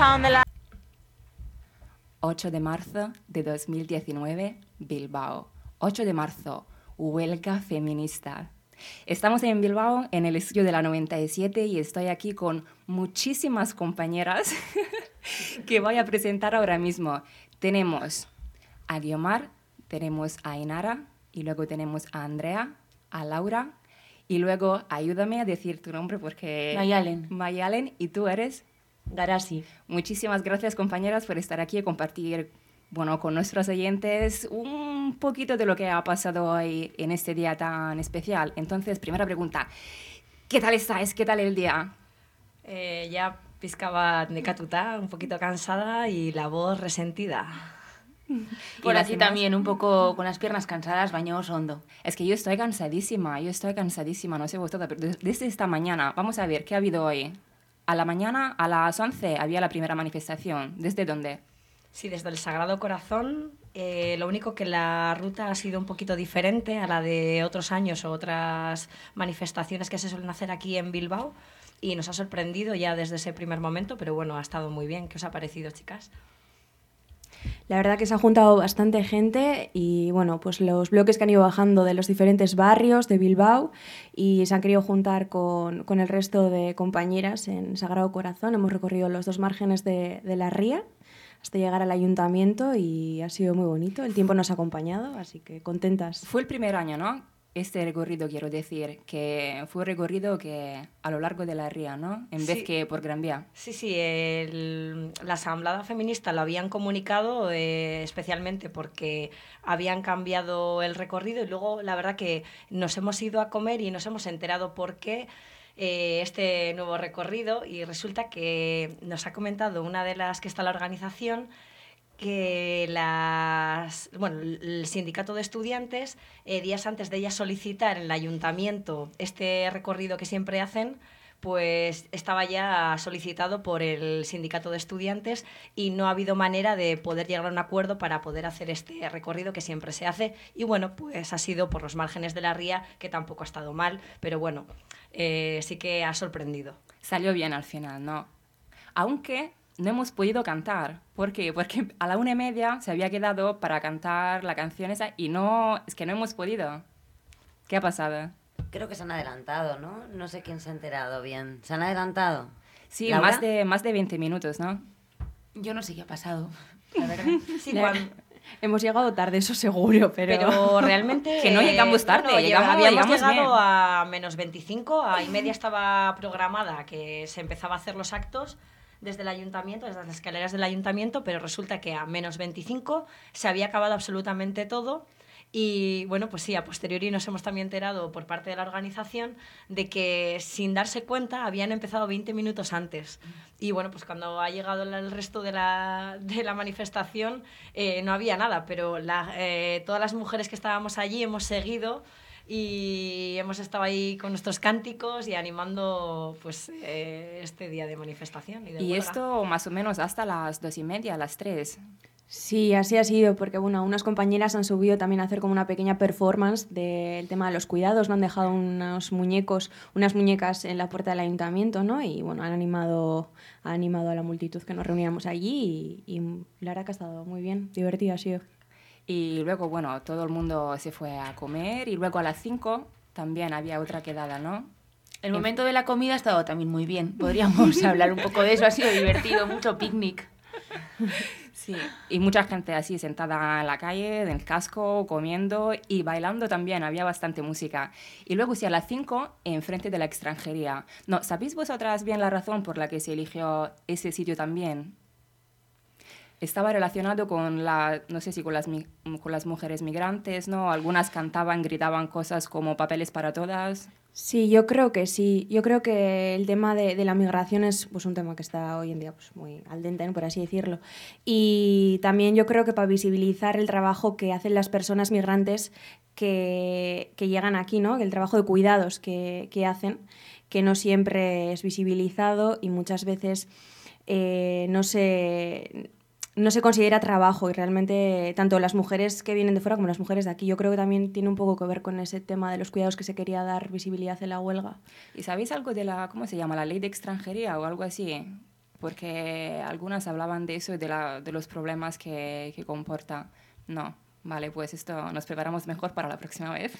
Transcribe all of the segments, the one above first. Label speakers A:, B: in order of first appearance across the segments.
A: donde la...
B: 8 de marzo de 2019, Bilbao. 8 de marzo, huelga feminista. Estamos en Bilbao, en el estudio de la 97, y estoy aquí con muchísimas compañeras que voy a presentar ahora mismo. Tenemos a Guiomar, tenemos a Ainara, y luego tenemos a Andrea, a Laura, y luego ayúdame a decir tu nombre porque...
C: Mayalen.
B: Mayalen, ¿y tú eres?
C: Garasi.
B: Muchísimas gracias, compañeras, por estar aquí y compartir, bueno, con nuestros oyentes un poquito de lo que ha pasado hoy en este día tan especial. Entonces, primera pregunta, ¿qué tal estáis? ¿Qué tal el día?
C: Ya pizcaba nekatuta, un poquito cansada y la voz resentida.
A: Por
B: las
A: aquí
B: demás?
A: también, un poco con las piernas cansadas, bañados hondo.
B: Es que yo estoy cansadísima, no sé vosotros, pero desde esta mañana, vamos a ver, ¿qué ha habido hoy? A la mañana, a las 11, había la primera manifestación. ¿Desde dónde?
C: Sí, desde el Sagrado Corazón. Lo único que la ruta ha sido un poquito diferente a la de otros años o otras manifestaciones que se suelen hacer aquí en Bilbao. Y nos ha sorprendido ya desde ese primer momento, pero bueno, ha estado muy bien. ¿Qué os ha parecido, chicas?
D: La verdad que se ha juntado bastante gente y bueno, pues los bloques que han ido bajando de los diferentes barrios de Bilbao y se han querido juntar con el resto de compañeras en Sagrado Corazón. Hemos recorrido los dos márgenes de la ría hasta llegar al ayuntamiento y ha sido muy bonito. El tiempo nos ha acompañado, así que contentas.
B: Fue el primer año, ¿no? Este recorrido, quiero decir, que fue un recorrido que a lo largo de la ría, ¿no? En vez
C: Sí.
B: que por Gran Vía.
C: Sí, la Asamblea Feminista lo habían comunicado especialmente porque habían cambiado el recorrido y luego la verdad que nos hemos ido a comer y nos hemos enterado por qué este nuevo recorrido y resulta que nos ha comentado una de las que está en la organización que el sindicato de estudiantes, días antes de ellas solicitar en el ayuntamiento este recorrido que siempre hacen, pues estaba ya solicitado por el sindicato de estudiantes y no ha habido manera de poder llegar a un acuerdo para poder hacer este recorrido que siempre se hace. Y bueno, pues ha sido por los márgenes de la ría, que tampoco ha estado mal, pero bueno, sí que ha sorprendido.
B: Salió bien al final, ¿no? Aunque no hemos podido cantar. ¿Por qué? Porque a la 1:30 se había quedado para cantar la canción esa y no, es que no hemos podido. ¿Qué ha pasado?
E: Creo que se han adelantado, ¿no? No sé quién se ha enterado bien. ¿Se han adelantado?
B: Sí,
E: ¿Laura?
B: más de 20 minutos, ¿no?
A: Yo no sé qué ha pasado, la verdad.
C: Sí, cuando,
D: Hemos llegado tarde, eso seguro,
C: pero realmente...
B: Que no llegamos tarde,
C: habíamos
B: llegamos
C: llegado
B: bien.
C: a menos 25, a y media estaba programada que se empezaba a hacer los actos desde el ayuntamiento, desde las escaleras del ayuntamiento, pero resulta que a menos 25 se había acabado absolutamente todo. Y bueno, pues sí, a posteriori nos hemos también enterado por parte de la organización de que sin darse cuenta habían empezado 20 minutos antes. Y bueno, pues cuando ha llegado el resto de la manifestación no había nada, pero todas las mujeres que estábamos allí hemos seguido y hemos estado ahí con nuestros cánticos y animando pues este día de manifestación y de
B: Y
C: huelga.
B: esto más o menos hasta las 2:30, las 3.
D: Sí, así ha sido, porque bueno, unas compañeras han subido también a hacer como una pequeña performance del tema de los cuidados, no han dejado unos muñecos, unas muñecas en la puerta del ayuntamiento, ¿no? Y bueno, han animado a la multitud que nos reuníamos allí y la verdad que ha estado muy bien, divertido ha sido.
B: Y luego, bueno, todo el mundo se fue a comer y luego a las 5 también había otra quedada, ¿no?
A: El momento de la comida ha estado también muy bien. Podríamos hablar un poco de eso, ha sido divertido, mucho picnic.
B: Sí, y mucha gente así sentada en la calle, en el casco, comiendo y bailando también, había bastante música. Y luego sí, a las 5, enfrente de la extranjería. No, ¿sabéis vosotras bien la razón por la que se eligió ese sitio también? Estaba relacionado con no sé si con las mujeres migrantes, ¿no? Algunas cantaban, gritaban cosas como papeles para todas.
D: Sí, yo creo que sí. Yo creo que el tema de la migración es pues, un tema que está hoy en día pues, muy al dente, ¿no? Por así decirlo. Y también yo creo que para visibilizar el trabajo que hacen las personas migrantes que llegan aquí, ¿no? El trabajo de cuidados que hacen, que no siempre es visibilizado y muchas veces no se considera trabajo y realmente tanto las mujeres que vienen de fuera como las mujeres de aquí. Yo creo que también tiene un poco que ver con ese tema de los cuidados que se quería dar visibilidad en la huelga.
B: ¿Y sabéis algo de ¿cómo se llama? La ley de extranjería o algo así? porque algunas hablaban de eso y de los problemas que comporta. No, vale, pues esto nos preparamos mejor para la próxima vez.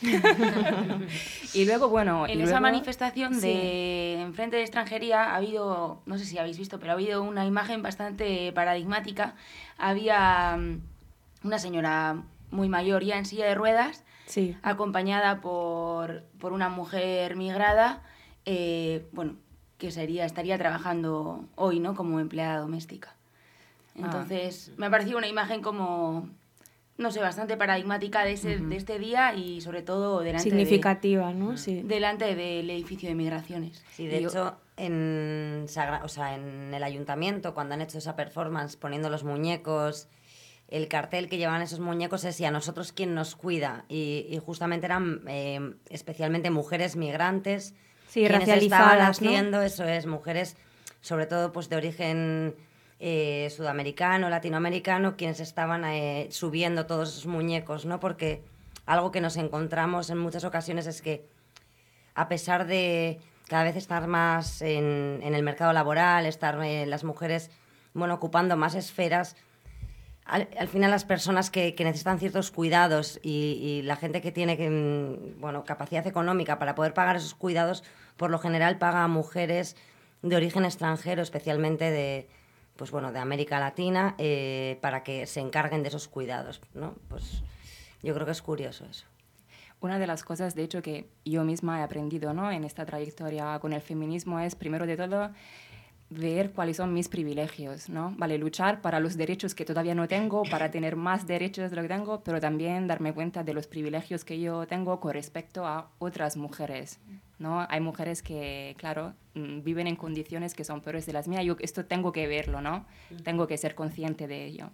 B: Y luego, bueno...
A: En esa manifestación de Enfrente de Extranjería ha habido, no sé si habéis visto, pero ha habido una imagen bastante paradigmática. Había una señora muy mayor ya en silla de ruedas,
D: Sí.
A: acompañada por una mujer migrada, bueno, que estaría trabajando hoy, ¿no?, como empleada doméstica. Entonces, me ha parecido una imagen como, no sé, bastante paradigmática de este día y sobre todo
D: Significativa, ¿no? Sí.
A: delante del edificio de migraciones.
E: Sí, de hecho, en el ayuntamiento, cuando han hecho esa performance poniendo los muñecos, el cartel que llevaban esos muñecos es: ¿y a nosotros quién nos cuida? Y justamente eran especialmente mujeres migrantes,
D: Sí,
E: quienes
D: racializadas,
E: estaban
D: ¿no?
E: haciendo, eso es, mujeres sobre todo pues de origen sudamericano, latinoamericano, quienes estaban subiendo todos esos muñecos, ¿no? Porque algo que nos encontramos en muchas ocasiones es que, a pesar de cada vez estar más en el mercado laboral, estar las mujeres, bueno, ocupando más esferas, al final las personas que necesitan ciertos cuidados y la gente que tiene bueno, capacidad económica para poder pagar esos cuidados, por lo general paga a mujeres de origen extranjero, especialmente de América Latina, para que se encarguen de esos cuidados, ¿no? Pues yo creo que es curioso eso.
B: Una de las cosas, de hecho, que yo misma he aprendido, ¿no?, en esta trayectoria con el feminismo es, primero de todo, ver cuáles son mis privilegios, ¿no? Vale, luchar para los derechos que todavía no tengo, para tener más derechos de lo que tengo, pero también darme cuenta de los privilegios que yo tengo con respecto a otras mujeres, ¿no? Hay mujeres que, claro, viven en condiciones que son peores de las mías. Yo esto tengo que verlo, ¿no? Tengo que ser consciente de ello.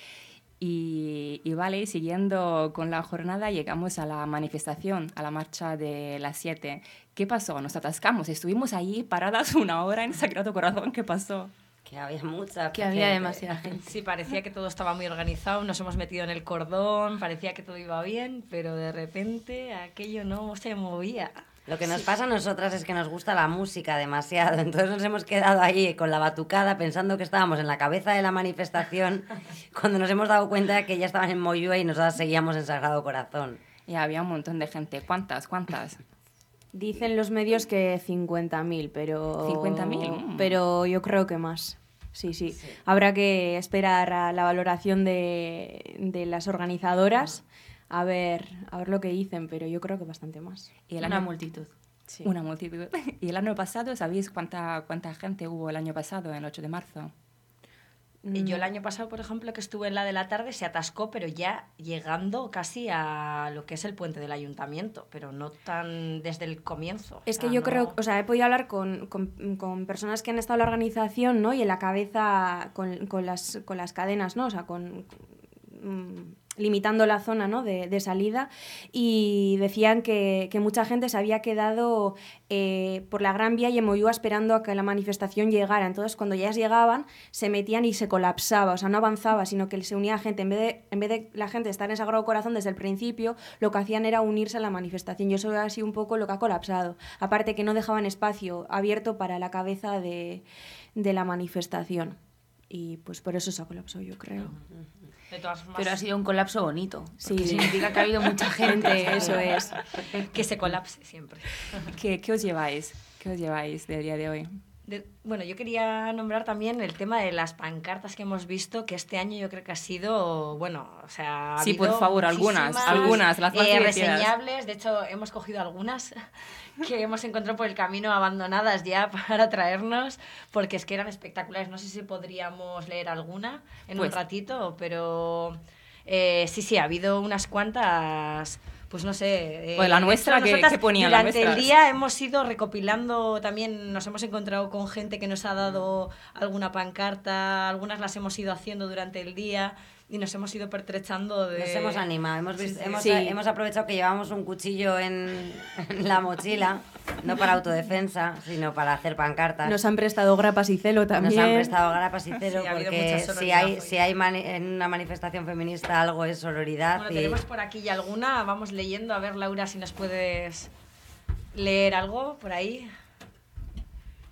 B: Y vale, siguiendo con la jornada, llegamos a la manifestación, a la marcha de las 7. ¿Qué pasó? Nos atascamos, estuvimos ahí paradas 1 hora en Sagrado Corazón. ¿Qué pasó?
E: Que había mucha
A: Que había demasiada gente.
C: Sí, parecía que todo estaba muy organizado, nos hemos metido en el cordón, parecía que todo iba bien, pero de repente aquello no se movía.
E: Lo que nos pasa a nosotras es que nos gusta la música demasiado, entonces nos hemos quedado ahí con la batucada pensando que estábamos en la cabeza de la manifestación, cuando nos hemos dado cuenta de que ya estaban en Moyúa y nosotras seguíamos en Sagrado Corazón.
B: Y había un montón de gente. ¿Cuántas?
D: Dicen los medios que 50.000, pero...
B: 50.000.
D: Pero yo creo que más. Sí. Habrá que esperar a la valoración de las organizadoras a ver lo que dicen, pero yo creo que bastante más.
B: Y
A: Una multitud.
D: Sí.
B: Una multitud. ¿Y el año pasado, sabéis cuánta gente hubo el año pasado, el 8 de marzo?
C: Yo el año pasado, por ejemplo, que estuve en la de la tarde, se atascó, pero ya llegando casi a lo que es el puente del ayuntamiento, pero no tan desde el comienzo.
D: Es que yo creo, o sea, he podido hablar con personas que han estado en la organización, ¿no? Y en la cabeza con las cadenas, ¿no? O sea, limitando la zona, ¿no?, de salida, y decían que mucha gente se había quedado por la Gran Vía y en Moyúa esperando a que la manifestación llegara. Entonces, cuando ya llegaban, se metían y se colapsaba, o sea, no avanzaba, sino que se unía gente. En vez de la gente estar en Sagrado Corazón desde el principio, lo que hacían era unirse a la manifestación, y eso ha sido un poco lo que ha colapsado. Aparte que no dejaban espacio abierto para la cabeza de la manifestación. Y pues por eso se ha colapsado, yo creo.
C: De todas formas,
A: Pero ha sido un colapso bonito.
D: Sí.
A: Significa que ha habido mucha gente.
D: Eso es.
C: que se colapse siempre.
B: ¿Qué os lleváis? ¿Qué os lleváis del día de hoy?
C: Bueno, yo quería nombrar también el tema de las pancartas que hemos visto, que este año yo creo que ha sido, bueno, o sea, ha
B: Sí,
C: habido
B: por favor, algunas, las más divertidas.
C: reseñables. De hecho, hemos cogido algunas que hemos encontrado por el camino abandonadas ya para traernos, porque es que eran espectaculares. No sé si podríamos leer alguna en un ratito, pero sí, ha habido unas cuantas. Pues no sé.
B: Pues la nuestra, que ponía la nuestra.
C: Durante el día hemos ido recopilando también, nos hemos encontrado con gente que nos ha dado alguna pancarta, algunas las hemos ido haciendo durante el día y nos hemos ido pertrechando de...
E: Nos hemos animado,
C: Sí.
E: hemos aprovechado que llevamos un cuchillo en la mochila, no para autodefensa, sino para hacer pancartas.
D: Nos han prestado grapas y celo también.
E: Nos han prestado grapas y celo,
C: Sí, ha habido
E: porque
C: mucha sororidad
E: si hay en una manifestación feminista algo es sororidad.
C: Bueno, tenemos por aquí ya alguna, vamos leyendo. A ver, Laura, si nos puedes leer algo por ahí.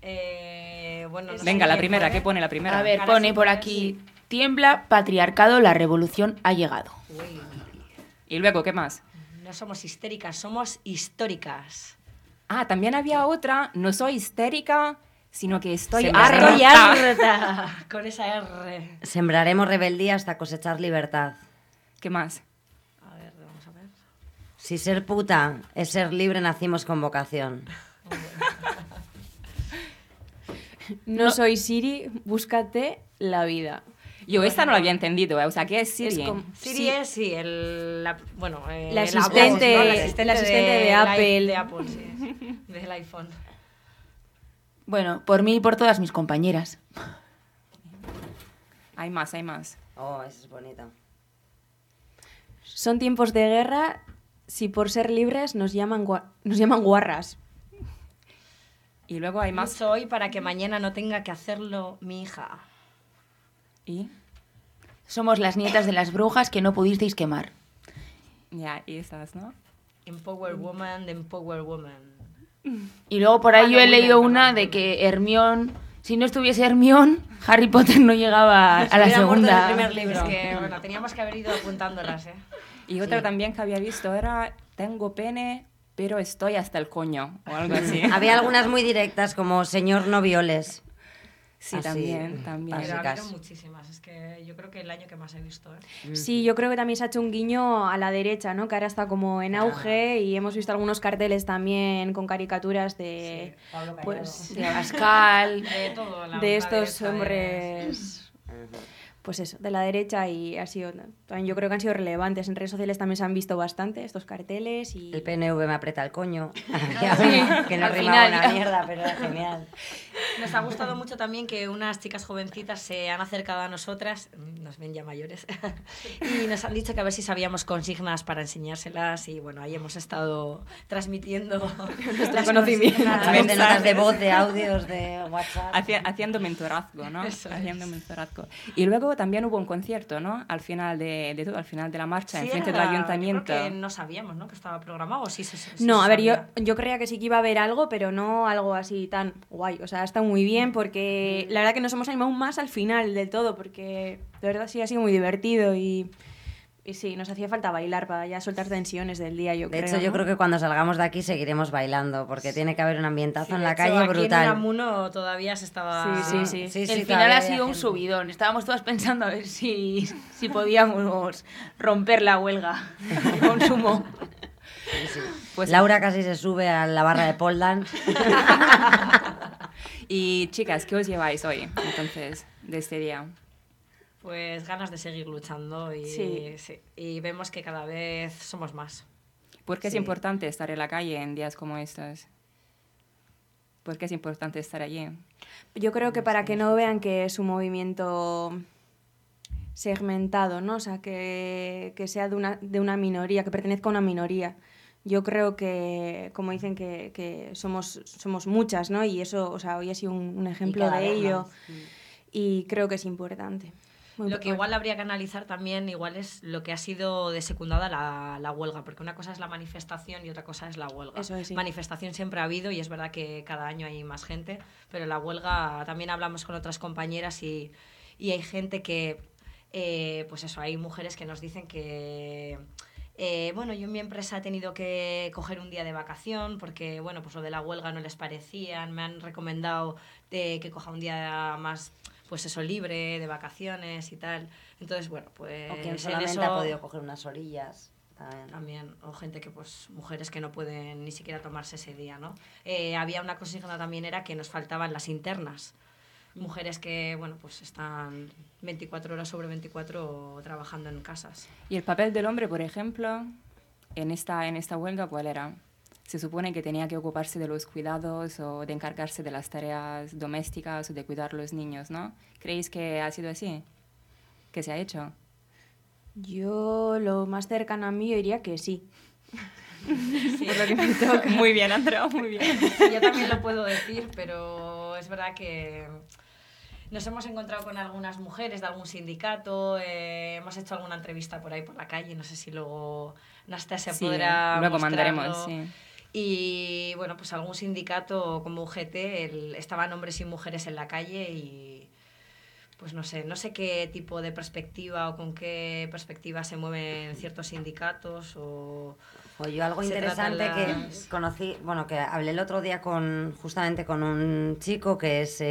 C: Bueno, no
B: Venga,
C: sé
B: la
C: qué
B: primera,
C: pone.
B: ¿qué pone la primera?
A: A ver,
C: Ahora
A: pone
C: sí,
A: por
C: ahora
A: aquí,
C: sí.
A: tiembla, patriarcado, la revolución ha llegado.
C: Uy,
B: Y luego, ¿qué más?
C: no somos histéricas, somos históricas.
B: Ah, también había otra, no soy histérica, sino que estoy
E: Sembraremos-
C: Estoy
B: harta.
C: harta con esa R.
E: Sembraremos rebeldía hasta cosechar libertad.
B: ¿Qué más?
C: A ver, vamos a ver.
E: Si ser puta es ser libre, nacimos con vocación.
D: No soy Siri, búscate la vida.
B: Yo esta no la había entendido, ¿eh? O sea, ¿qué es Siri?
D: Es como-
C: Siri
D: Sí.
C: es, sí, bueno,
D: La
C: el voz,
D: asistente-
C: ¿no?
D: la asistente de Apple.
C: De Apple, sí, del iPhone.
A: Bueno, por mí y por todas mis compañeras.
B: Hay más, hay más.
E: Oh, eso es bonito.
D: Son tiempos de guerra si por ser libres nos llaman guarras.
B: Y luego hay más.
C: Lucho hoy para que mañana no tenga que hacerlo mi hija.
B: Y
A: Somos las nietas de las brujas que no pudisteis quemar.
B: ya, y esas, ¿no?
C: Empower Woman, the Empower Woman.
A: Y luego por ahí yo he
C: Women,
A: leído
C: perdón,
A: una de
C: women.
A: que Hermione, si no estuviese Hermione, Harry Potter no llegaba a la
E: hubiera muerto en el
A: segunda.
E: primer
C: Es
E: libro.
C: que, bueno, teníamos que haber ido apuntándolas, ¿eh?
B: Y otra también que había visto era, tengo pene, pero estoy hasta el coño, o algo así.
E: Había algunas muy directas, como señor no violes.
B: Sí,
E: Así,
B: también, también.
C: Pero
E: básicas.
C: había muchísimas. Es que yo creo que el año que más he visto, ¿eh?
D: Sí, yo creo que también se ha hecho un guiño a la derecha, ¿no? Que ahora está como en auge y hemos visto algunos carteles también con caricaturas de,
E: Pablo Callado.
D: pues,
A: De Abascal.
C: De todo, la
D: de
C: ultraderecha,
D: estos hombres, pues eso, de la derecha y ha sido, también yo creo que han sido relevantes. En redes sociales también se han visto bastante estos carteles y...
E: El PNV me aprieta el coño. que no
A: al
E: rimaba
A: final
E: una
A: ya.
E: mierda, pero era genial.
C: Nos ha gustado mucho también que unas chicas jovencitas se han acercado a nosotras, nos ven ya mayores, y nos han dicho que a ver si sabíamos consignas para enseñárselas y bueno, ahí hemos estado transmitiendo nuestros
D: conocimientos.
E: A través de notas de voz, de audios, de WhatsApp.
B: Haciendo mentorazgo, ¿no?
C: Eso es.
B: Haciendo mentorazgo. Y luego también hubo un concierto, ¿no? Al final de todo, al final de la marcha,
C: Sí,
B: enfrente del
C: era-
B: ayuntamiento.
C: Yo creo que no sabíamos, ¿no? Que estaba programado, sí, sí
D: No,
C: se
D: a ver,
C: sabía.
D: yo creía que sí que iba a haber algo, pero no algo así tan guay. O sea, está muy bien porque la verdad que nos hemos animado más al final del todo, porque de verdad sí ha sido muy divertido y sí, nos hacía falta bailar para ya soltar tensiones del día, yo
E: De
D: creo.
E: hecho, yo
D: ¿no?
E: creo que cuando salgamos de aquí seguiremos bailando, porque tiene que haber un ambientazo
C: Sí,
E: en
C: de
E: la
C: hecho,
E: calle
C: aquí
E: brutal.
C: en Unamuno todavía se estaba...
D: Sí, sí.
E: Sí, sí,
A: El
E: todavía
A: final ha
E: había
A: sido un
E: gente.
A: subidón. Estábamos todas pensando a ver si podíamos romper la huelga de consumo.
B: Pues,
E: Laura casi se sube a la barra de pole dance.
B: y chicas, ¿qué os lleváis hoy, entonces, de este día?
C: Pues ganas de seguir luchando y,
D: Sí.
C: sí, y vemos que cada vez somos más.
B: ¿Por qué es
E: Sí.
B: importante estar en la calle en días como estos? ¿Por qué es importante estar allí?
D: Yo creo que para que no vean que es un movimiento segmentado, ¿no? O sea, que sea de una minoría, que pertenezca a una minoría. Yo creo que, como dicen, que somos muchas, ¿no? Y eso, o sea, hoy ha sido un ejemplo
E: cada
D: de
E: vez
D: ello.
E: más.
D: Y creo que es importante. Muy
C: Lo que
D: importante.
C: igual habría que analizar también igual es lo que ha sido de secundada la huelga, porque una cosa es la manifestación y otra cosa es la huelga.
D: Eso es, sí.
C: Manifestación siempre ha habido y es verdad que cada año hay más gente, pero la huelga también hablamos con otras compañeras y hay gente que, pues eso, hay mujeres que nos dicen que... bueno, yo en mi empresa he tenido que coger un día de vacación porque, bueno, pues lo de la huelga no les parecían, me han recomendado que coja un día más, pues eso, libre, de vacaciones y tal. Entonces, bueno, pues
E: O quien
C: en
E: solamente
C: eso
E: ha podido coger unas orillas.
C: también, o gente que, pues, mujeres que no pueden ni siquiera tomarse ese día, ¿no? Había una consigna también, era que nos faltaban las internas. Mujeres que, bueno, pues están 24 horas sobre 24 trabajando en casas.
B: ¿Y el papel del hombre, por ejemplo, en esta huelga, cuál era? Se supone que tenía que ocuparse de los cuidados o de encargarse de las tareas domésticas o de cuidar a los niños, ¿no? ¿Creéis que ha sido así? ¿Que se ha hecho?
D: Yo lo más cercano a mí yo diría que sí.
C: Por lo que me toca.
B: Muy bien, Andrea, muy bien.
C: Yo también lo puedo decir, pero es verdad que nos hemos encontrado con algunas mujeres de algún sindicato, hemos hecho alguna entrevista por ahí por la calle, no sé si luego Nastia se
B: Sí,
C: podrá
B: luego
C: mostrarlo.
B: mandaremos, sí.
C: Y bueno, pues algún sindicato como UGT, estaban hombres y mujeres en la calle y pues no sé qué tipo de perspectiva o con qué perspectiva se mueven ciertos sindicatos o
E: yo algo interesante que conocí, bueno, que hablé el otro día justamente con un chico que es,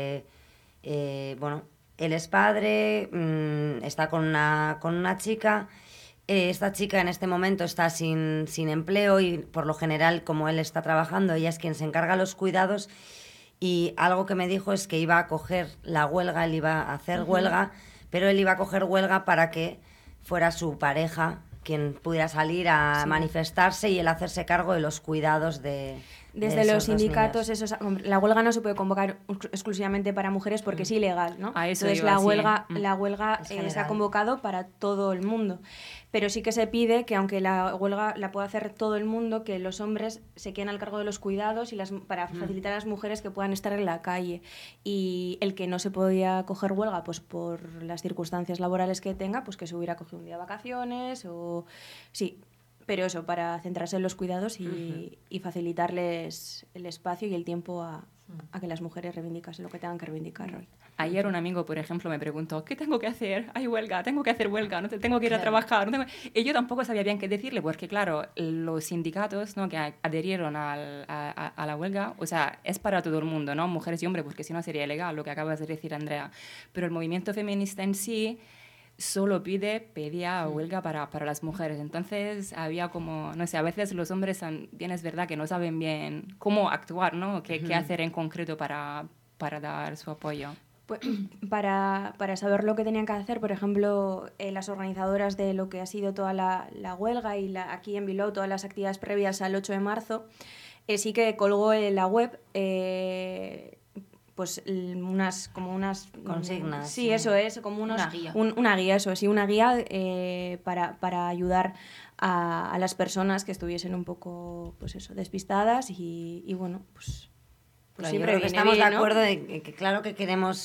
E: bueno, él es padre, está con una chica. Esta chica en este momento está sin empleo y por lo general, como él está trabajando, ella es quien se encarga de los cuidados. Y algo que me dijo es que iba a coger la huelga, él iba a hacer huelga, pero él iba a coger huelga para que fuera su pareja quien pudiera salir a manifestarse y él hacerse cargo de los cuidados
D: desde los sindicatos. La huelga no se puede convocar exclusivamente para mujeres porque es ilegal, ¿no? Entonces la huelga se ha convocado para todo el mundo. Pero sí que se pide que, aunque la huelga la pueda hacer todo el mundo, que los hombres se queden al cargo de los cuidados y para facilitar a las mujeres que puedan estar en la calle. Y el que no se podía coger huelga, pues por las circunstancias laborales que tenga, pues que se hubiera cogido un día de vacaciones o... Sí, pero eso, para centrarse en los cuidados y facilitarles el espacio y el tiempo a que las mujeres reivindicasen lo que tengan que reivindicar hoy.
B: Ayer un amigo, por ejemplo, me preguntó, ¿qué tengo que hacer? Hay huelga, tengo que hacer huelga, no tengo que ir a trabajar. Y yo tampoco sabía bien qué decirle, porque claro, los sindicatos, ¿no?, que adherieron a la huelga, o sea, es para todo el mundo, ¿no? Mujeres y hombres, porque si no sería ilegal lo que acabas de decir, Andrea. Pero el movimiento feminista en sí solo pedía huelga para las mujeres. Entonces había como, no sé, a veces los hombres bien es verdad que no saben bien cómo actuar, ¿no? Qué hacer en concreto para dar su apoyo.
D: Pues, para saber lo que tenían que hacer, por ejemplo, las organizadoras de lo que ha sido toda la huelga y aquí en Bilbao todas las actividades previas al 8 de marzo, sí que colgó en la web pues unas
E: consignas.
D: Sí, eso es, como
A: una guía.
D: Una guía, eso sí, una guía para ayudar a las personas que estuviesen un poco, pues eso, despistadas y bueno, pues siempre
E: yo creo que estamos de acuerdo en que claro que queremos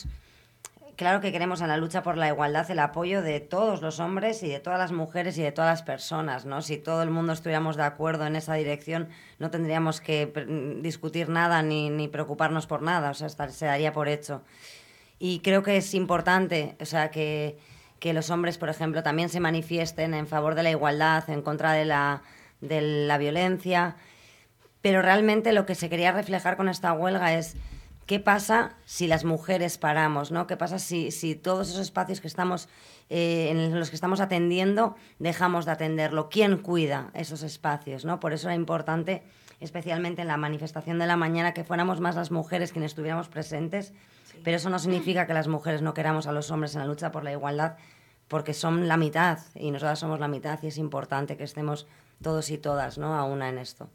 E: en la lucha por la igualdad el apoyo de todos los hombres y de todas las mujeres y de todas las personas, ¿no? Si todo el mundo estuviéramos de acuerdo en esa dirección, no tendríamos que discutir nada ni preocuparnos por nada, o sea, se daría por hecho. Y creo que es importante, o sea, que los hombres, por ejemplo, también se manifiesten en favor de la igualdad, en contra de la violencia. Pero realmente lo que se quería reflejar con esta huelga es qué pasa si las mujeres paramos, ¿no? ¿Qué pasa si todos esos espacios que estamos, en los que estamos atendiendo dejamos de atenderlo? ¿Quién cuida esos espacios, ¿no? Por eso era importante, especialmente en la manifestación de la mañana, que fuéramos más las mujeres quienes estuviéramos presentes. Sí. Pero eso no significa que las mujeres no queramos a los hombres en la lucha por la igualdad, porque son la mitad y nosotras somos la mitad y es importante que estemos todos y todas, ¿no?, a una en esto.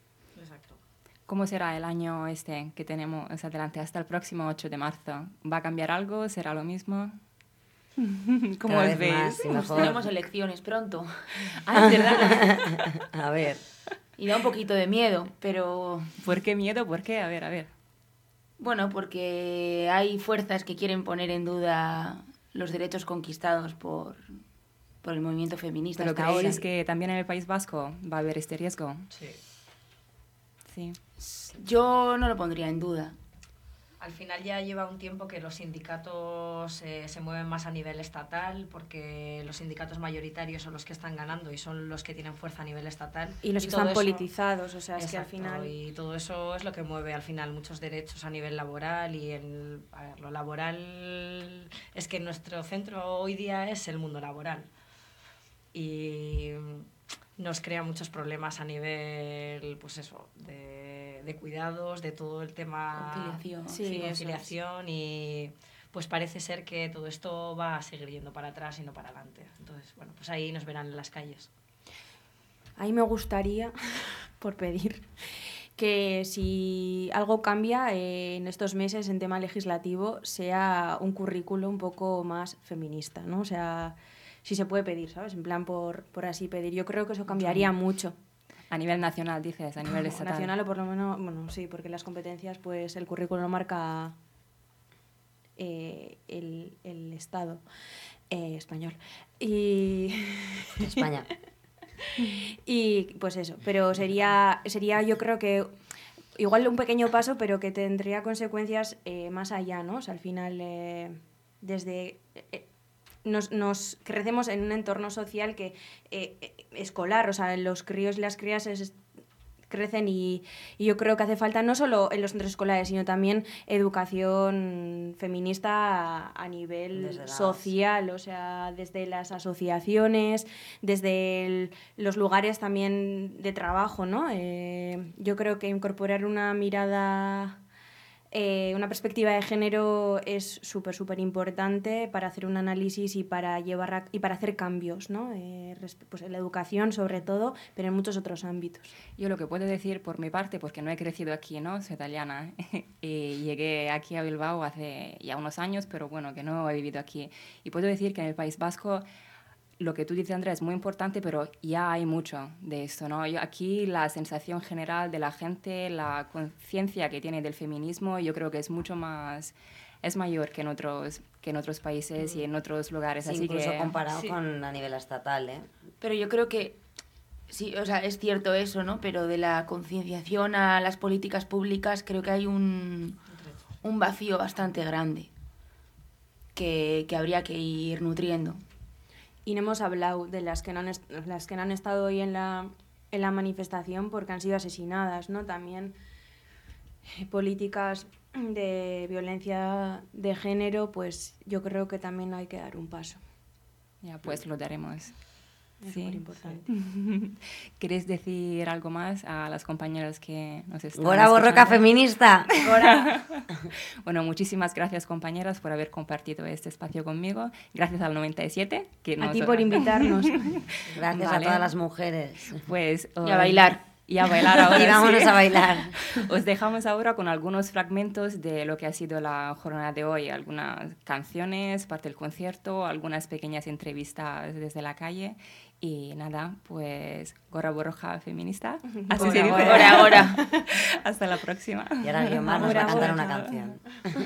B: ¿Cómo será el año que tenemos adelante hasta el próximo 8 de marzo? ¿Va a cambiar algo? ¿Será lo mismo? ¿Cómo os veis?
A: Tenemos elecciones pronto.
B: Ah, es verdad.
E: A ver.
A: Y da un poquito de miedo, pero...
B: ¿Por qué miedo? ¿Por qué? A ver.
A: Bueno, porque hay fuerzas que quieren poner en duda los derechos conquistados por el movimiento feminista.
B: ¿Pero creéis que también en el País Vasco va a haber este riesgo?
C: Sí.
B: Sí.
A: Yo no lo pondría en duda.
C: Al final ya lleva un tiempo que los sindicatos se mueven más a nivel estatal, porque los sindicatos mayoritarios son los que están ganando y son los que tienen fuerza a nivel estatal.
D: Y los que están politizados, o sea,
C: exacto,
D: es que al final...
C: Y todo eso es lo que mueve al final muchos derechos a nivel laboral y lo laboral es que nuestro centro hoy día es el mundo laboral. Y nos crea muchos problemas a nivel, pues eso, de cuidados, de todo el tema...
A: Conciliación.
C: Sí, conciliación y pues parece ser que todo esto va a seguir yendo para atrás y no para adelante. Entonces, bueno, pues ahí nos verán en las calles.
D: Ahí me gustaría, por pedir, que si algo cambia en estos meses en tema legislativo, sea un currículo un poco más feminista, ¿no? O sea... si se puede pedir, ¿sabes? En plan, por así pedir. Yo creo que eso cambiaría mucho.
B: A nivel nacional, dices, a nivel estatal.
D: Nacional o por lo menos, bueno, sí, porque las competencias, pues el currículum lo marca el Estado español. Y...
E: España.
D: Y pues eso, pero sería yo creo que igual un pequeño paso, pero que tendría consecuencias más allá, ¿no? O sea, al final, desde... Nos crecemos en un entorno social que escolar, o sea, los críos y las crías crecen y yo creo que hace falta no solo en los centros escolares, sino también educación feminista a nivel social, o sea, desde las asociaciones, desde los lugares también de trabajo, ¿no? Yo creo que incorporar una mirada... una perspectiva de género es súper importante para hacer un análisis y para hacer cambios, ¿no? Pues en la educación sobre todo, pero en muchos otros ámbitos.
B: Yo lo que puedo decir por mi parte, porque no he crecido aquí, ¿no? Soy italiana y llegué aquí a Bilbao hace ya unos años, pero bueno, que no he vivido aquí. Y puedo decir que en el País Vasco lo que tú dices, Andrea, es muy importante, pero ya hay mucho de esto, ¿no? Aquí la sensación general de la gente, la conciencia que tiene del feminismo, yo creo que es mucho más, es mayor que en otros países y en otros lugares.
E: Sí,
B: así
E: incluso
B: que,
E: comparado con a nivel estatal, ¿eh?
A: Pero yo creo que sí, o sea, es cierto eso, ¿no? Pero de la concienciación a las políticas públicas creo que hay un vacío bastante grande que habría que ir nutriendo.
D: Y no hemos hablado de las que no han estado hoy en la manifestación porque han sido asesinadas, ¿no? También políticas de violencia de género, pues yo creo que también hay que dar un paso.
B: Ya, pues lo daremos.
D: Es muy importante.
B: ¿Queréis decir algo más a las compañeras que nos están
E: ¡Gora Borroka feminista! ¡Gora!
B: Bueno, muchísimas gracias, compañeras, por haber compartido este espacio conmigo. Gracias al 97.
D: A ti por invitarnos.
E: Gracias a todas las mujeres.
B: Pues,
A: y a bailar.
B: Y a bailar ahora.
E: Y vámonos a bailar.
B: Os dejamos ahora con algunos fragmentos de lo que ha sido la jornada de hoy. Algunas canciones, parte del concierto, algunas pequeñas entrevistas desde la calle. Y nada, pues Gora Borroka feminista. Así se dice.
A: Ahora.
B: Hasta la próxima.
E: Y ahora Guiomar nos va a cantar una canción.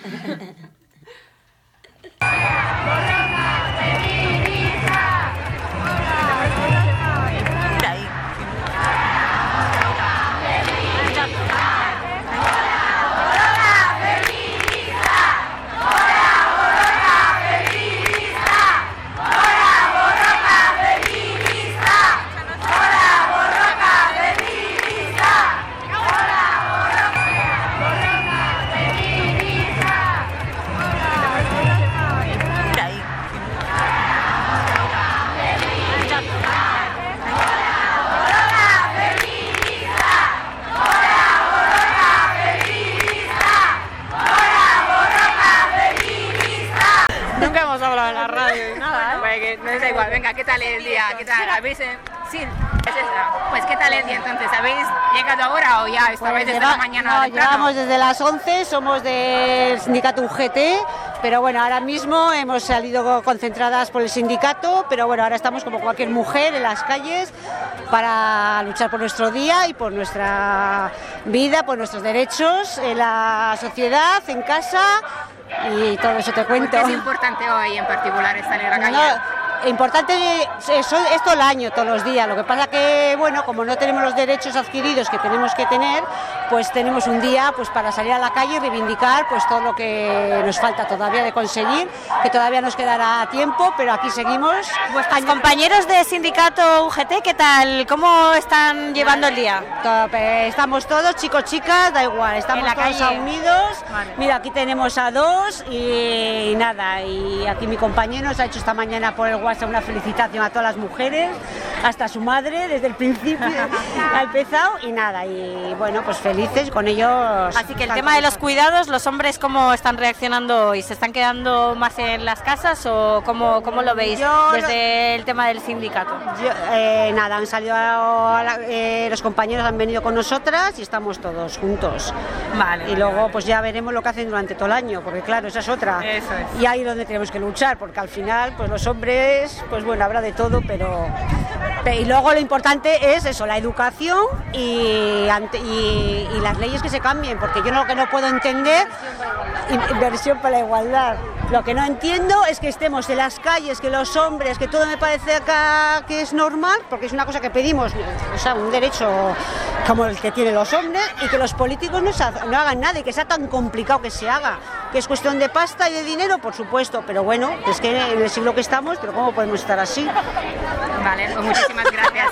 F: Nunca hemos hablado en la radio y nada, ¿eh?
G: No da igual, venga, ¿qué tal el día? ¿Qué tal? ¿Habéis...? Sí, es esta. Pues, ¿qué tal el día entonces? ¿Habéis llegado ahora o ya estabais desde la mañana?
F: No, llegamos desde las 11, somos del sindicato UGT, pero bueno, ahora mismo hemos salido concentradas por el sindicato, pero bueno, ahora estamos como cualquier mujer en las calles para luchar por nuestro día y por nuestra vida, por nuestros derechos en la sociedad, en casa y todo eso te cuento.
G: ¿Qué es importante hoy en particular estar en la calle?
F: Importante es todo el año, todos los días. Lo que pasa que, bueno, como no tenemos los derechos adquiridos que tenemos que tener, pues tenemos un día pues para salir a la calle y reivindicar pues todo lo que nos falta todavía de conseguir, que todavía nos quedará tiempo, pero aquí seguimos.
G: ¿Vuestros compañeros de sindicato UGT qué tal? ¿Cómo están llevando el día?
F: Estamos todos, chicos, chicas, da igual, estamos todos unidos.
G: Vale.
F: Mira, aquí tenemos a dos y nada, y aquí mi compañero nos ha hecho esta mañana por el WhatsApp una felicitación a todas las mujeres, hasta su madre desde el principio ha empezado y nada, y bueno, pues felices con ellos.
G: Así que el tema de los cuidados, ¿los hombres cómo están reaccionando hoy? ¿Se están quedando más en las casas o cómo lo veis desde el tema del sindicato?
F: Nada, han salido los compañeros han venido con nosotras y estamos todos juntos.
G: Vale.
F: Y luego pues ya veremos lo que hacen durante todo el año, porque claro, esa es otra.
G: Eso es.
F: Y ahí es donde tenemos que luchar, porque al final pues los hombres, pues bueno, habrá de todo, pero y luego lo importante es eso, la educación y las leyes que se cambien, porque yo lo que no puedo entender, inversión para la igualdad. Lo que no entiendo es que estemos en las calles, que los hombres, que todo me parece acá que es normal, porque es una cosa que pedimos, o sea, un derecho como el que tienen los hombres, y que los políticos no hagan nada y que sea tan complicado que se haga. Que es cuestión de pasta y de dinero, por supuesto, pero bueno, es que en el siglo que estamos, pero ¿cómo podemos estar así?
B: Vale, pues muchísimas gracias.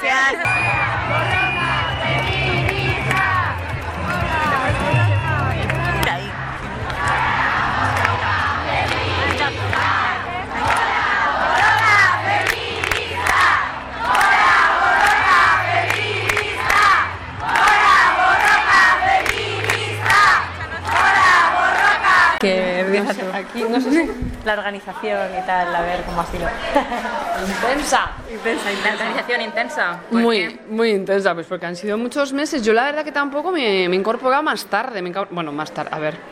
C: Que empieza tú. Aquí, no sé si la organización y tal, a ver cómo ha sido.
B: Intensa. La organización intensa.
H: Muy intensa, pues porque han sido muchos meses. Yo la verdad que tampoco me he incorporado más tarde. Bueno, más tarde, a ver.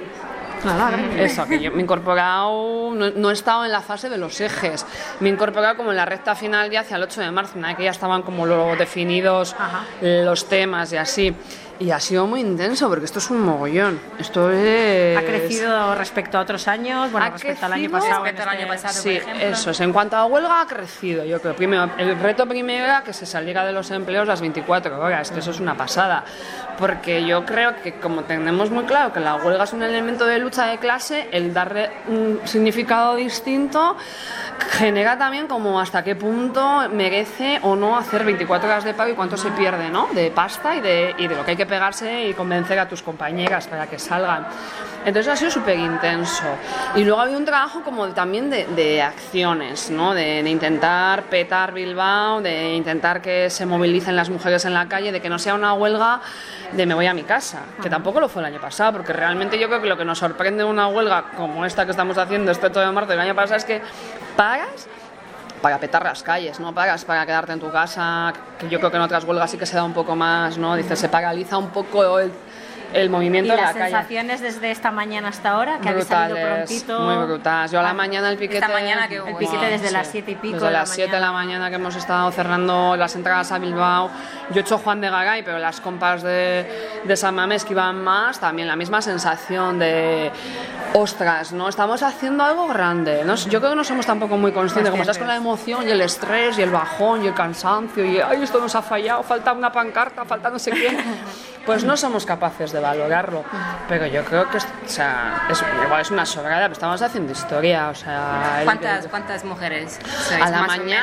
H: Eso, que yo me he incorporado, no he estado en la fase de los ejes, me he incorporado como en la recta final ya hacia el 8 de marzo, una vez que ya estaban como lo definidos los temas y así. Y ha sido muy intenso porque esto es un mogollón. Esto es...
C: ¿Ha crecido respecto a otros años? Bueno, respecto al año pasado.
B: Respecto al año pasado,
H: sí,
B: por ejemplo.
H: eso es. En cuanto a huelga, ha crecido. Yo creo primero, el reto primero era que se saliera de los empleos las 24 horas, que eso es una pasada. Porque yo creo que como tenemos muy claro que la huelga es un elemento de lucha de clase, el darle un significado distinto genera también como hasta qué punto merece o no hacer 24 horas de pago y cuánto se pierde, ¿no? De pasta y de lo que hay que pegarse y convencer a tus compañeras para que salgan. Entonces ha sido súper intenso. Y luego ha habido un trabajo como también de acciones, ¿no? De intentar petar Bilbao, de intentar que se movilicen las mujeres en la calle, de que no sea una huelga de me voy a mi casa, que tampoco lo fue el año pasado, porque realmente yo creo que lo que nos sorprende de una huelga como esta que estamos haciendo este 8 de marzo del año pasado es que pagas para petar las calles, no pagas para quedarte en tu casa, que yo creo que en otras huelgas sí que se da un poco más, ¿no? Dice, se paraliza un poco el movimiento de la calle.
C: ¿Y las sensaciones desde esta mañana hasta ahora? Que habéis salido prontito.
H: Muy brutales. Yo a la mañana el piquete...
B: Esta mañana que hubo,
C: el piquete desde las 7 y pico
H: desde las 7 de la mañana que hemos estado cerrando las entradas a Bilbao. Yo he hecho Juan de Garay, pero las compas de San Mamés que iban más, también la misma sensación de... Ostras, ¿no? Estamos haciendo algo grande, ¿no? Yo creo que no somos tampoco muy conscientes, como estás con la emoción y el estrés y el bajón y el cansancio y ¡ay, esto nos ha fallado! Falta una pancarta, falta no sé qué. Pues no somos capaces de valorarlo. Pero yo creo que, o sea, igual es una sobrada, pero estamos haciendo historia, o sea...
B: ¿Cuántas mujeres sois?
H: A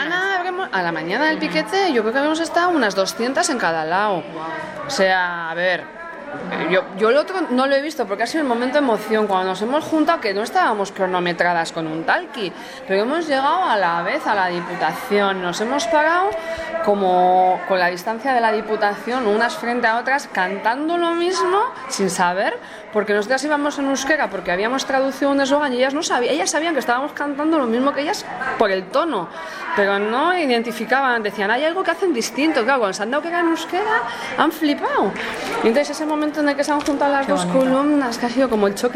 H: la mañana del piquete yo creo que habíamos estado unas 200 en cada lado. O sea, a ver... Yo el otro no lo he visto porque ha sido el momento de emoción cuando nos hemos juntado, que no estábamos cronometradas con un talqui, pero hemos llegado a la vez a la Diputación, nos hemos parado como con la distancia de la Diputación unas frente a otras cantando lo mismo sin saber, porque nosotras íbamos en euskera porque habíamos traducido un eslogan y ellas no sabían, ellas sabían que estábamos cantando lo mismo que ellas por el tono, pero no identificaban, decían hay algo que hacen distinto, claro, cuando se han dado que era en euskera han flipado. Y entonces ese momento en el que se han juntado las dos columnas, que ha sido como el choque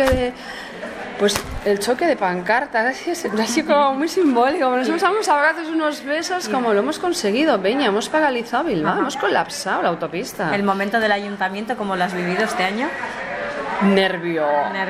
H: de pancartas, ha sido como muy simbólico, nos hemos dado unos abrazos, unos besos, como lo hemos conseguido, Peña, hemos paralizado Bilbao, hemos colapsado la autopista.
C: El momento del ayuntamiento, ¿cómo lo has vivido este año?
H: Nervio.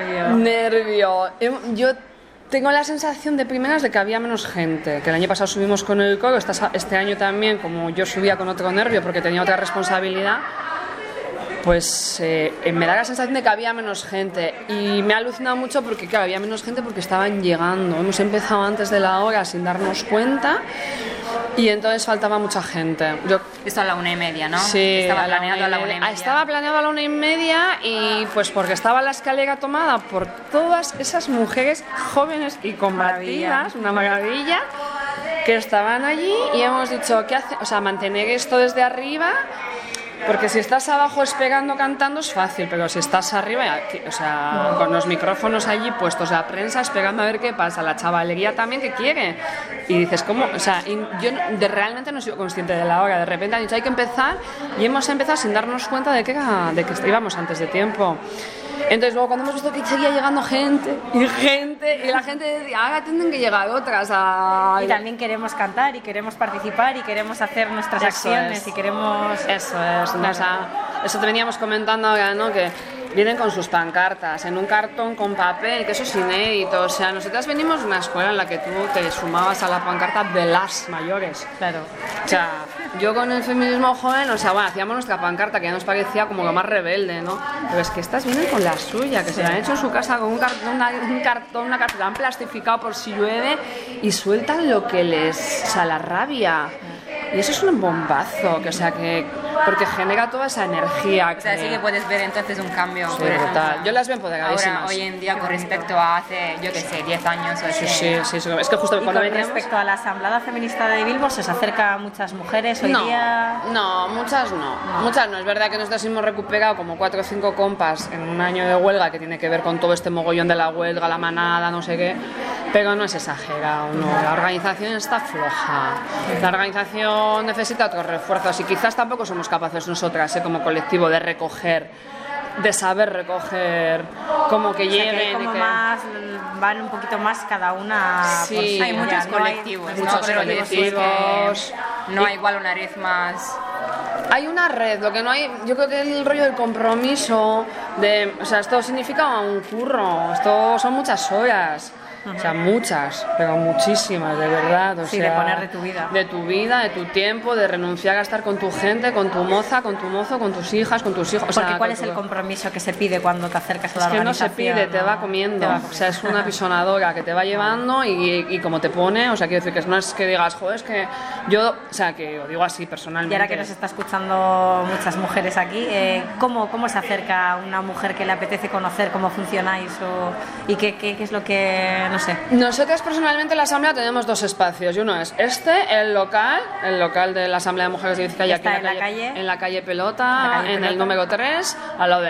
H: Yo tengo la sensación de primeras de que había menos gente, que el año pasado subimos con el coro, este año también, como yo subía con otro nervio porque tenía otra responsabilidad, pues me da la sensación de que había menos gente y me ha alucinado mucho porque, claro, había menos gente porque estaban llegando. Hemos empezado antes de la hora sin darnos cuenta y entonces faltaba mucha gente.
B: Esto a la 1:30, ¿no?
H: Sí,
B: estaba planeado a la 1:30.
H: Estaba planeado a la 1:30 y pues porque estaba la escalera tomada por todas esas mujeres jóvenes y combatidas, una maravilla, que estaban allí y hemos dicho, ¿qué hace? O sea, mantener esto desde arriba. Porque si estás abajo esperando cantando es fácil, pero si estás arriba, o sea, con los micrófonos allí puestos, la prensa esperando a ver qué pasa, la chavalería también que quiere. Y dices, ¿cómo? O sea, yo realmente no he sido consciente de la hora. De repente han dicho, hay que empezar, y hemos empezado sin darnos cuenta de que íbamos antes de tiempo. Entonces luego cuando hemos visto que seguía llegando gente, y la gente decía, ahora tienen que llegar otras
C: Y también queremos cantar, y queremos participar, y queremos hacer nuestras acciones, y queremos...
H: Eso es, o sea, eso te veníamos comentando ahora, ¿no? Que vienen con sus pancartas, en un cartón con papel, que eso es inédito. O sea, nosotras venimos de una escuela en la que tú te sumabas a la pancarta de las mayores.
C: Claro.
H: O sea, yo con el feminismo joven, o sea, bueno, hacíamos nuestra pancarta, que ya nos parecía como lo más rebelde, ¿no? Pero es que estas vienen con la suya, que se la han hecho en su casa con un cartón, una carta, la han plastificado por si llueve y sueltan lo que les... O sea, la rabia. Y eso es un bombazo, que, o sea, que... Porque genera toda esa energía.
B: O sea, sí que puedes ver entonces un cambio.
H: Sí,
B: por ejemplo,
H: brutal. Yo las veo empoderadísimas.
B: ahora, hoy en día, con respecto a hace, yo qué sé, 10 años o así.
H: Sí. Es que justo
C: Y
H: cuando
C: con
H: veníamos...
C: respecto a la Asamblea Feminista de Bilbo, ¿se os acerca a muchas mujeres hoy día?
H: No, muchas no. Muchas no. Es verdad que nosotros hemos recuperado como 4 o 5 compas en un año de huelga que tiene que ver con todo este mogollón de la huelga, la manada, no sé qué, pero no es exagerado, no. La organización está floja. La organización necesita otros refuerzos y quizás tampoco somos capaces nosotras, como colectivo, de recoger, de saber recoger, como que lleguen.
C: Que como
H: y que...
C: más, van un poquito más cada una.
H: Sí,
B: Hay muchos
C: no
B: colectivos,
C: hay
B: ¿no?
H: muchos
B: Pero digo, sí, es que
H: colectivos.
B: no hay igual una red más...
H: Hay una red, lo que no hay, yo creo que el rollo del compromiso, o sea, esto significa un curro, esto son muchas horas. O sea, muchas, pero muchísimas, de verdad. O
C: Sí,
H: sea,
C: de poner de tu vida.
H: De tu vida, de tu tiempo, de renunciar a estar con tu gente, con tu moza, con tu mozo, con tus hijas, con tus hijos. O
C: Porque
H: sea,
C: ¿cuál es el compromiso que se pide cuando te acercas a la
H: es que no
C: organización?
H: se pide, te va comiendo. O sea, es una pisonadora que te va llevando y como te pone, o sea, quiero decir que no es que digas, joder, es que yo, o sea, que lo digo así personalmente.
C: Y ahora que nos está escuchando muchas mujeres aquí, ¿cómo se acerca una mujer que le apetece conocer cómo funcionáis y qué es lo que, no sé?
H: Nosotros personalmente en la Asamblea tenemos 2 espacios y uno es el local de la Asamblea de Mujeres de Vizcaya,
C: ¿Está
H: aquí
C: en
H: la calle Pelota, en el número 3, al lado de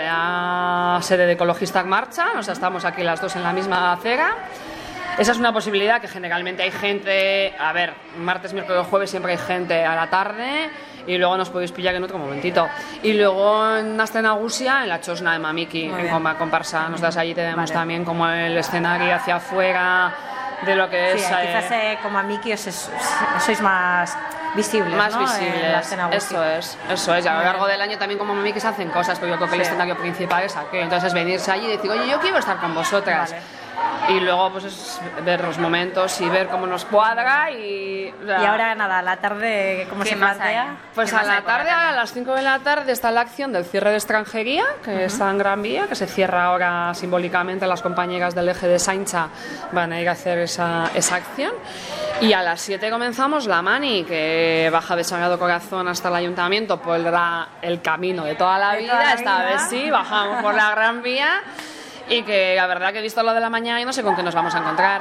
H: la sede de Ecologistas Marcha, o sea, estamos aquí las dos en la misma acera. Esa es una posibilidad, que generalmente hay gente, a ver, martes, miércoles, jueves siempre hay gente a la tarde y luego nos podéis pillar en otro momentito. Y luego en Aste Nagusia, en la Chosna de Mamiki, en comparsa, nosotros allí tenemos también como el escenario hacia afuera de lo que es...
C: Sí, quizás como a Miki sois más visibles,
H: más
C: ¿no?
H: visibles, eso es. Y a lo largo del año también como Mamiki se hacen cosas, pero yo creo que el escenario principal es aquel. Entonces es venirse allí y decir, oye, yo quiero estar con vosotras.
C: Vale.
H: Y luego pues es ver los momentos y ver cómo nos cuadra y
C: ahora nada, a la tarde, ¿cómo se plantea?
H: Pues a la tarde, a las 5 de la tarde está la acción del cierre de extranjería, que está en Gran Vía, que se cierra ahora simbólicamente. Las compañeras del eje de Saincha van a ir a hacer esa acción. Y a las 7 comenzamos la Mani, que baja de Sagrado Corazón hasta el Ayuntamiento por el camino de toda la vida. Esta vez sí, bajamos por la Gran Vía. Y que la verdad que he visto lo de la mañana y no sé con qué nos vamos a encontrar.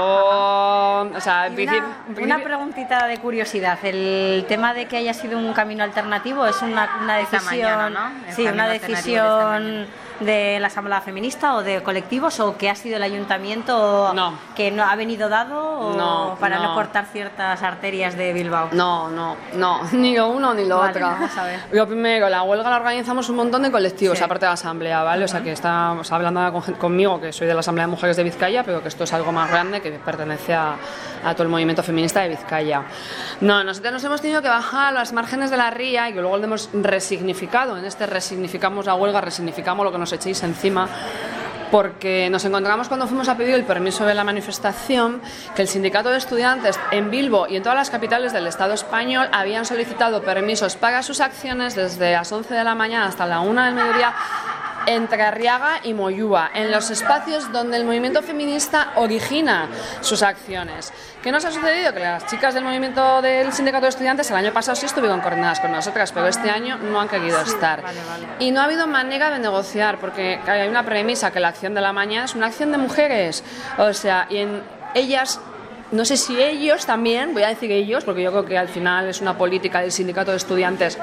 C: Una preguntita de curiosidad. El tema de que haya sido un camino alternativo es una decisión,
B: mañana, ¿no?
C: Sí, una decisión de la Asamblea Feminista o de colectivos, o que ha sido el ayuntamiento que no ha venido dado para no cortar ciertas arterias de Bilbao.
H: No, ni lo uno ni lo otro.
C: Vamos a ver.
H: Lo primero, la huelga la organizamos un montón de colectivos, aparte de la Asamblea, ¿vale? O sea, que estamos hablando conmigo, que soy de la Asamblea de Mujeres de Vizcaya, pero que esto es algo más grande, que pertenece a todo el movimiento feminista de Vizcaya. Nosotros nos hemos tenido que bajar a las márgenes de la ría y que luego lo hemos resignificado. En este resignificamos la huelga, resignificamos lo que nos echéis encima, porque nos encontramos cuando fuimos a pedir el permiso de la manifestación que el sindicato de estudiantes en Bilbo y en todas las capitales del Estado español habían solicitado permisos para sus acciones desde las 11 de la mañana hasta la 1 del mediodía entre Arriaga y Moyúa, en los espacios donde el movimiento feminista origina sus acciones. ¿Qué nos ha sucedido? Que las chicas del movimiento del sindicato de estudiantes el año pasado sí estuvieron coordinadas con nosotras, pero este año no han querido estar. Vale. Y no ha habido manera de negociar, porque hay una premisa, que la acción de la mañana es una acción de mujeres. O sea, y en ellas... No sé si ellos también, voy a decir ellos, porque yo creo que al final es una política del sindicato de estudiantes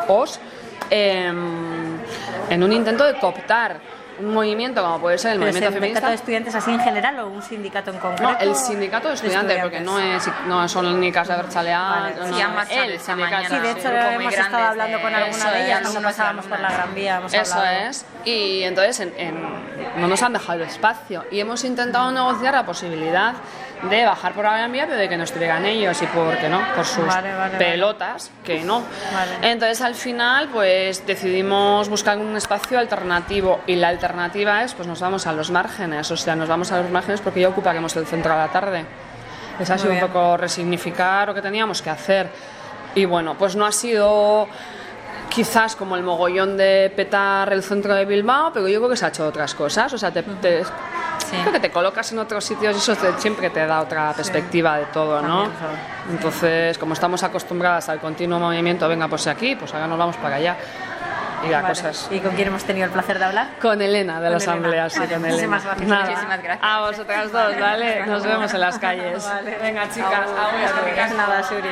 H: en un intento de cooptar un movimiento como puede ser el movimiento feminista.
C: ¿El sindicato de estudiantes así en general o un sindicato en concreto?
H: No, el sindicato de estudiantes, porque no son ni Casa Berchaleán, el sindicato.
C: Sí, de hecho hemos estado hablando con alguna de ellas cuando pasábamos por la Gran Vía.
H: Eso es, y entonces no nos han dejado el espacio y hemos intentado negociar la posibilidad de bajar por la Gran Vía, pero de que no estuvieran ellos y por qué no, por sus pelotas, que no. Entonces al final pues decidimos buscar un espacio alternativo y la alternativa es pues nos vamos a los márgenes, o sea, nos vamos a los márgenes porque ya ocuparemos el centro a la tarde. Esa ha sido un poco resignificar lo que teníamos que hacer y bueno, pues no ha sido quizás como el mogollón de petar el centro de Bilbao, pero yo creo que se ha hecho otras cosas, o sea, creo que te colocas en otros sitios y eso siempre te da otra perspectiva de todo, ¿no? Entonces, como estamos acostumbradas al continuo movimiento, venga, pues aquí, pues ahora nos vamos para allá. Y la cosa es...
G: ¿Y con quién hemos tenido el placer de hablar?
H: Con Elena, de la Asamblea, sí, con Elena.
G: Muchísimas gracias.
B: Muchísimas gracias.
H: A vosotras dos, ¿vale? Nos vemos en las calles. Venga, chicas,
G: No nada, Suri.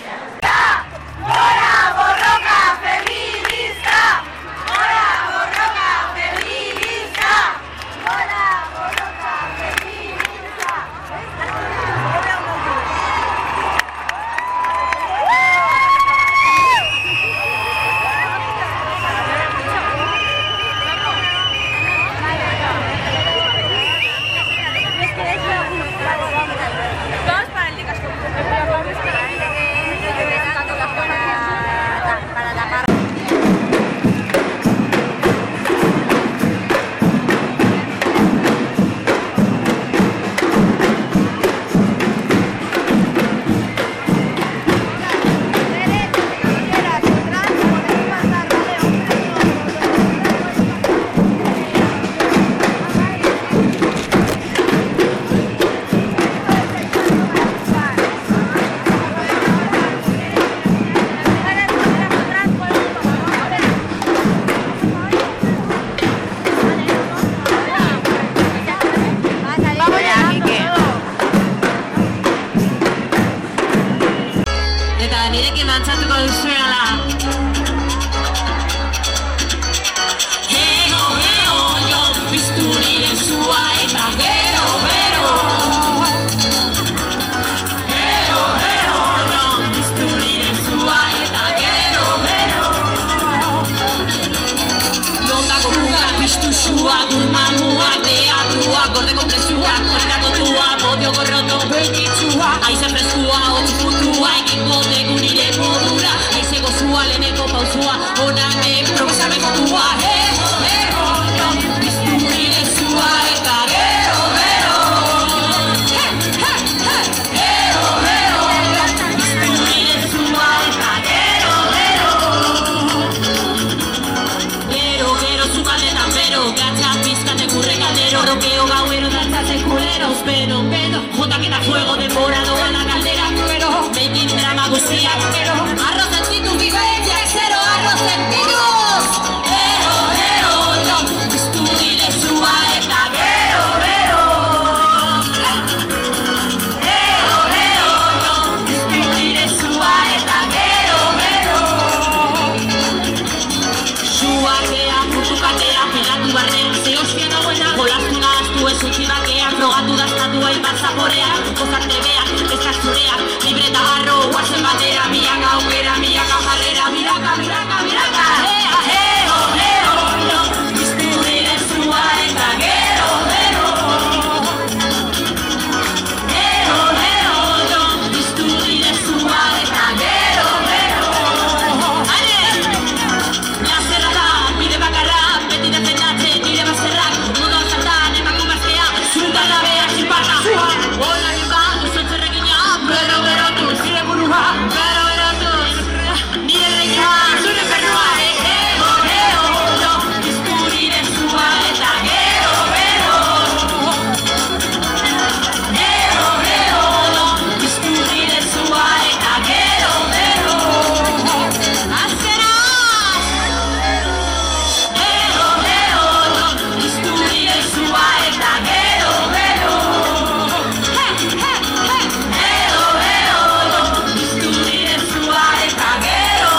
I: ¡Mora borroka feminista! ¡Mora borroka feminista! ¡Mora borroka feminista! Todos para el dicas para tapar. Nirekin dantzatuko duzuela. Gero, jo, piztu nire zua eta gero, jo, piztu nire zua eta gero, Lotako muga piztu zua, gurmamua, teatrua, gordeko presua, korrako tua, bodio gorroto, belkitzua, aizen freskua, otzifutua, ekingo tegu nire modura, aizego zua, leheneko pausua, onanek probesameko tua, piztu nire zua eta gero, piztu nire zua eta gero, zukaldetan bero, gatza pizkate kurre kaldero, rokeo gauero dantzatze kuleros, pero, jotak eta fuego devorado a la caldera, pero, making drama guztiak, pero, arroz sentitu vivenciak, zero arroz sentitus, jo, piztu nire zua eta gero, jo, piztu nire zua eta gero, zuakea, putukatea, pelatu barrean, ze hostia dagoena, golaztu nahaztu ez utxibakean, frogatu daztatua ipat zaporea, gozarte beak, ezak zureak, libreta garro, guazen batera, milaka aukera, milaka jarrera, miraka, jo, piztu nire zua eta gero, jo, piztu nire zua eta gero, Lazerra da, bide bakarra, beti defendatzen nire bazterrak, modu azaltan emakumazkea, zuntan labea zilparra, hola nuka, uzotzerrekina, bero, zire burua, bero, nire reina, zure perroa, jo, piztu nire zua eta gero, piztu nire zua eta gero, azkena, piztu nire zua eta gero, piztu nire zua eta gero,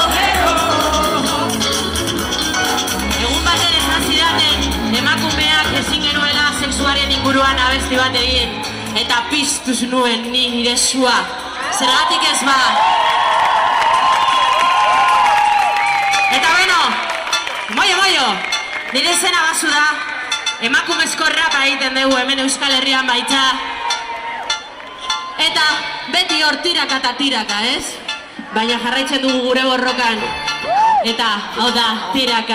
I: Egun baten esan zidaten, emakumeak ezin genuela sexuaren inguruan abesti bat egin, eta piztuz nuen ni nire zua. Zergatik ez ba? Eta bueno, moio, nire zena bazu da, emakumezko rapa egiten dugu hemen Euskal Herrian baita. Eta beti hor tiraka eta tiraka, ez? Baina jarraitzen dugu gure borrokan. Eta, hau da, tiraka.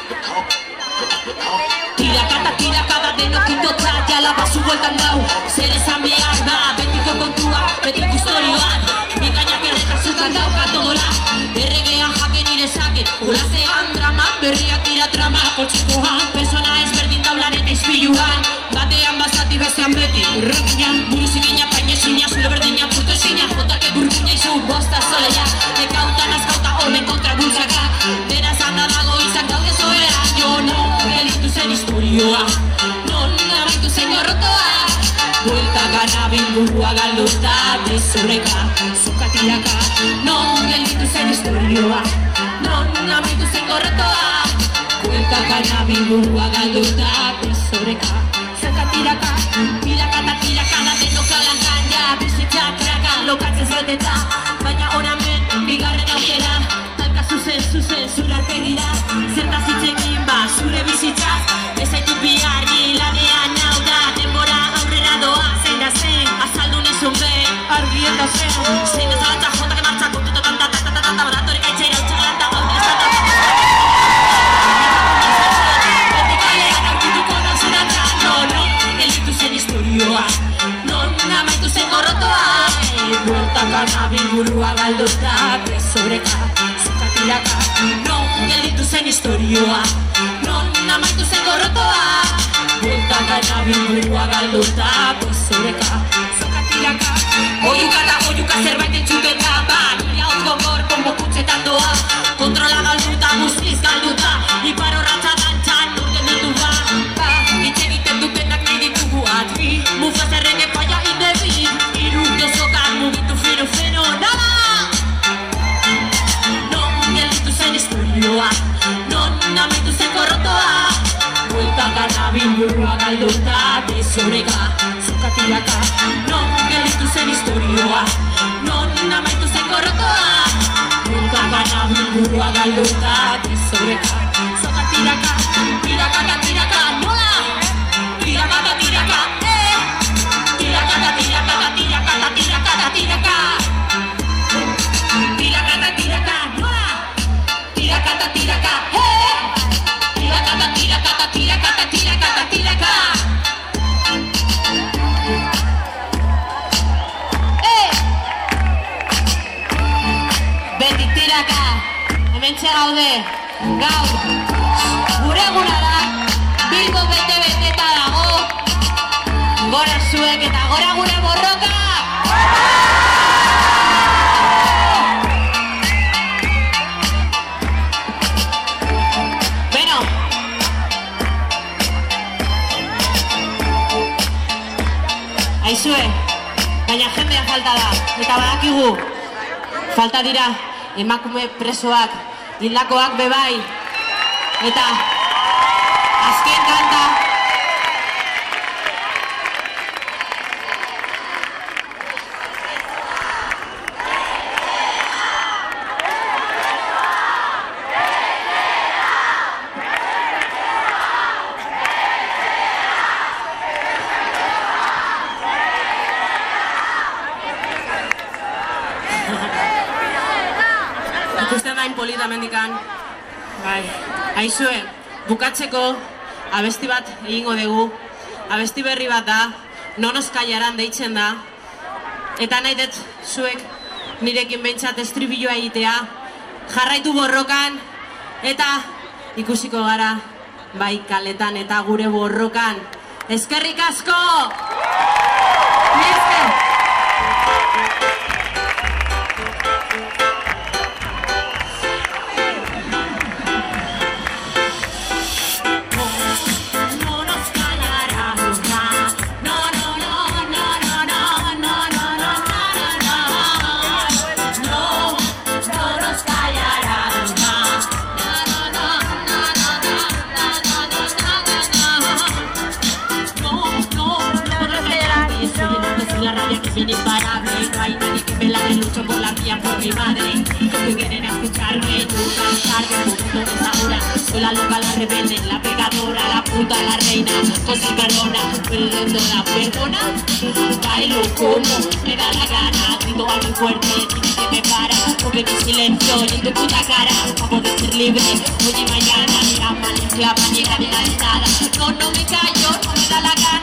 I: Tiraka eta tiraka da denok itotza, jala basu bueltan dau. Zer esan behar da, betiko kontua, betiko historioan. Bikainak erretazutan daukat odola. Erregean jaken irezaken, urazean drama, berriak dira trama. Poltsikoan, persona ezberdin daulan eta izpiluan. Batean bazati bestean beti, urrokinan, buruzikina, painezina, zure berdina, purtezina. Jotake burguina izu, bosta zoleia. Ekautan azkauta honen kontra bultzaka. Dena zanda dago izan gaude zoera. Jo, non gelitu zen historioa, non amaitu zen gorrotoa. Bueltaka nabil burua galduta, bezureka, zuka tiraka. Non gelitu zen historioa, non amaitu zen gorrotoa. Bueltaka nabil burua galduta, bezureka, zuka tiraka. Tiraka eta tiraka da denok alangan, ja, bizitza trakan, lokatzen zelteta. Baina oramen, bigarren aukera, talka zuzen, zure arpegira. Zertaz hitzekin ba, zure bizitzaz, ez zaitut bihar lanean hau da. Denbora aurrera doa, zein da zen, azaldu nizun behin, argi eta zen. Zein ez alantza jotak emartza, kontuto tanta, badatorek aitzera, utxagalanta, hau nizata. Vertikalean aurkituko nauzenatza, non elitu zen historioa, non amaitu zen gorrotoa. Bueltaka nabil burua galduta, presobreka, zuka tiraka. Non gelditu zen historioa, non amaitu zen gorrotoa. Bueltaka nabil burua galduta, presobreka, zuka tiraka. Oiuka eta oiuka zerbait entzuten da, ba, nire hau gogor konbokutzetan doa. Kontrola galduta, guztiz galduta, ipar horratza dantzan urten ditu ba. Hitz egiten dutenak nahi ditugu atri, mufaz errege paia indebi. Mugitu feno, nada! Non gelditu zen historioa, non amaitu zen gorrotoa. Bueltaka nabil burua galduta, bezoreka, zuka tiraka. Non gelditu zen historioa, non amaitu zen gorrotoa. Bueltaka nabil burua galduta, bezoreka, zuka tiraka. Tiraka eta tiraka, nola? Tiraka eta tiraka, tiraka eta tiraka eta tiraka eta tiraka eta tiraka. Tiraka eta tiraka, nola? Tiraka eta tiraka, tiraka eta tiraka eta tiraka eta tiraka eta tiraka. Beti tiraka, hementxe gaude, gaur, gure eguna da, Bilbo bete-beteta dago. Gora zuek eta gora gure borroka! Beno! Aizue, baina jendea falta da, eta badakigu. Falta dira emakume presoak, hildakoak bebai, eta azken kanta. Ikusten dain polita mendikan. Bai, aizue, bukatzeko abesti bat egingo dugu. Abesti berri bat da, nonos kallaran deitzen da. Eta nahi dut zuek nirekin behintzat estribilloa egitea. Jarraitu borrokan, eta ikusiko gara, bai kaletan eta gure borrokan. Eskerrik asko! Esker! La rabia la de lucho por la mía, por mi madre. Que vienen a escucharme, nunca es tarde, justo es ahora. Soy la loca, la rebelde, la pecadora, la puta, la reina, José Carona, perdona, perdona. Bailo como me da la gana, grito a mi fuerte, dime que me para, porque mi silencio y en tu puta cara, a poder ser libre, oye mañana, ni ama, ni esclava, ni encadenada. No, no me callo, no me da la gana.